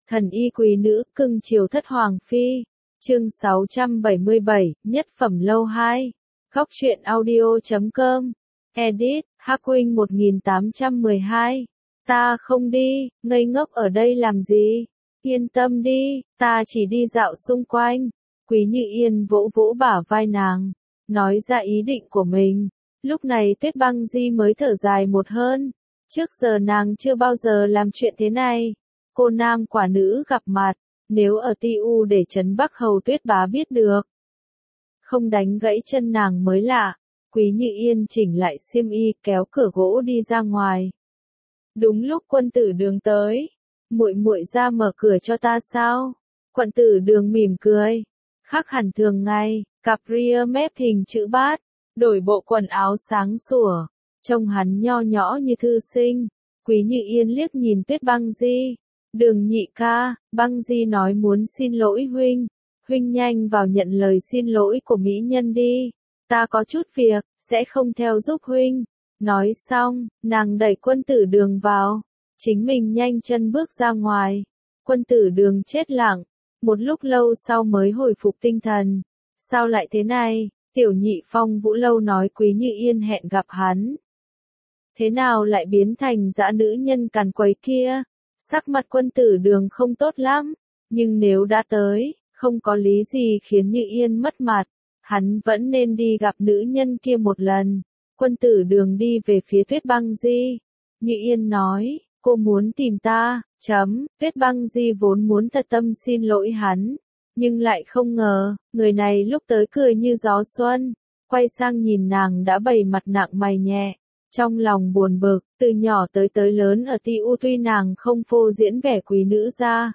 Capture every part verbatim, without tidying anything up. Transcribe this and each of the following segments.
Thần y quý nữ, cưng chiều thất hoàng phi. Chương sáu trăm bảy mươi bảy, nhất phẩm lâu hai. Góc truyện audio chấm com. Edit, Hắc Huynh một nghìn tám trăm mười hai. Ta không đi, ngây ngốc ở đây làm gì? Yên tâm đi, ta chỉ đi dạo xung quanh. Quý Như Yên vỗ vỗ bả vai nàng, nói ra ý định của mình. Lúc này Tuyết Băng Di mới thở dài một hơn. Trước giờ nàng chưa bao giờ làm chuyện thế này. Cô nam quả nữ gặp mặt, nếu ở Ti U để trấn Bắc Hầu Tuyết Bá biết được, không đánh gãy chân nàng mới lạ. Quý Như Yên chỉnh lại xiêm y, kéo cửa gỗ đi ra ngoài. Đúng lúc Quân Tử Đường tới, muội muội ra mở cửa cho ta sao? Quân Tử Đường mỉm cười, khác hẳn thường ngày, cặp ria mép hình chữ bát, đổi bộ quần áo sáng sủa, trông hắn nho nhỏ như thư sinh. Quý Như Yên liếc nhìn Tuyết Băng Di. Đường nhị ca, Băng Di nói muốn xin lỗi huynh. Huynh nhanh vào nhận lời xin lỗi của mỹ nhân đi. Ta có chút việc, sẽ không theo giúp huynh. Nói xong, nàng đẩy Quân Tử Đường vào. Chính mình nhanh chân bước ra ngoài. Quân Tử Đường chết lặng. Một lúc lâu sau mới hồi phục tinh thần. Sao lại thế này? Tiểu nhị Phong Vũ Lâu nói Quý Như Yên hẹn gặp hắn. Thế nào lại biến thành dã nữ nhân càn quấy kia? Sắc mặt Quân Tử Đường không tốt lắm, nhưng nếu đã tới, không có lý gì khiến Như Yên mất mặt, hắn vẫn nên đi gặp nữ nhân kia một lần. Quân Tử Đường đi về phía Tuyết Băng Di. Như Yên nói, cô muốn tìm ta, chấm. Tuyết Băng Di vốn muốn thật tâm xin lỗi hắn, nhưng lại không ngờ, người này lúc tới cười như gió xuân, quay sang nhìn nàng đã bày mặt nặng mày nhẹ. Trong lòng buồn bực, từ nhỏ tới tới lớn ở Ti U tuy nàng không phô diễn vẻ quý nữ ra.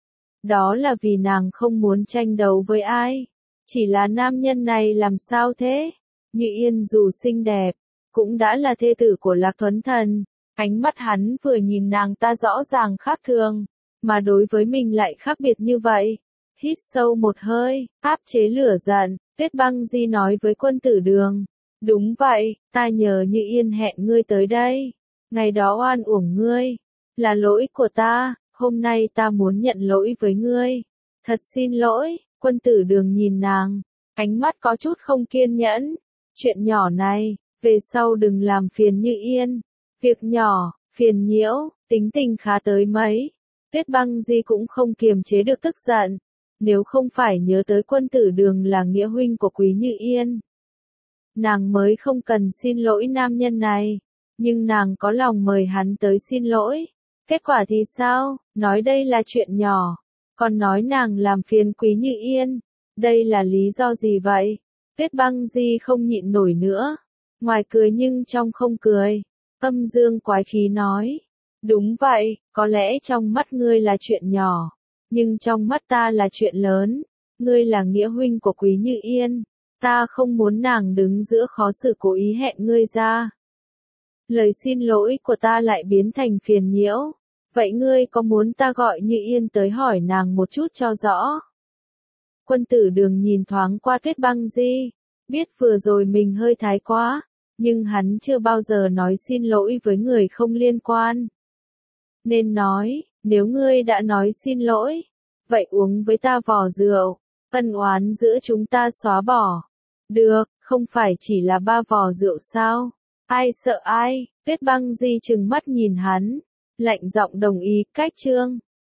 Đó là vì nàng không muốn tranh đấu với ai. Chỉ là nam nhân này làm sao thế? Như Yên dù xinh đẹp, cũng đã là thê tử của Lạc Thuấn Thần. Ánh mắt hắn vừa nhìn nàng ta rõ ràng khác thường, mà đối với mình lại khác biệt như vậy. Hít sâu một hơi, áp chế lửa giận, Tuyết Băng Di nói với Quân Tử Đường. Đúng vậy, ta nhờ Như Yên hẹn ngươi tới đây. Ngày đó oan uổng ngươi, là lỗi của ta, hôm nay ta muốn nhận lỗi với ngươi. Thật xin lỗi. Quân Tử Đường nhìn nàng, ánh mắt có chút không kiên nhẫn. Chuyện nhỏ này, về sau đừng làm phiền Như Yên. Việc nhỏ, phiền nhiễu, tính tình khá tới mấy. Tuyết Băng Di cũng không kiềm chế được tức giận. Nếu không phải nhớ tới Quân Tử Đường là nghĩa huynh của Quý Như Yên, nàng mới không cần xin lỗi nam nhân này. Nhưng nàng có lòng mời hắn tới xin lỗi. Kết quả thì sao? Nói đây là chuyện nhỏ, còn nói nàng làm phiền Quý Như Yên. Đây là lý do gì vậy? Tuyết Băng Di không nhịn nổi nữa. Ngoài cười nhưng trong không cười. Âm dương quái khí nói. Đúng vậy, có lẽ trong mắt ngươi là chuyện nhỏ, nhưng trong mắt ta là chuyện lớn. Ngươi là nghĩa huynh của Quý Như Yên. Ta không muốn nàng đứng giữa khó xử cố ý hẹn ngươi ra. Lời xin lỗi của ta lại biến thành phiền nhiễu. Vậy ngươi có muốn ta gọi Như Yên tới hỏi nàng một chút cho rõ? Quân Tử Đường nhìn thoáng qua Tuyết Băng Di, biết vừa rồi mình hơi thái quá, nhưng hắn chưa bao giờ nói xin lỗi với người không liên quan. Nên nói, nếu ngươi đã nói xin lỗi, vậy uống với ta vò rượu, ân oán giữa chúng ta xóa bỏ. Được, không phải chỉ là ba vò rượu sao? Ai sợ ai? Tuyết Băng Di trừng mắt nhìn hắn, lạnh giọng đồng ý. Cách chương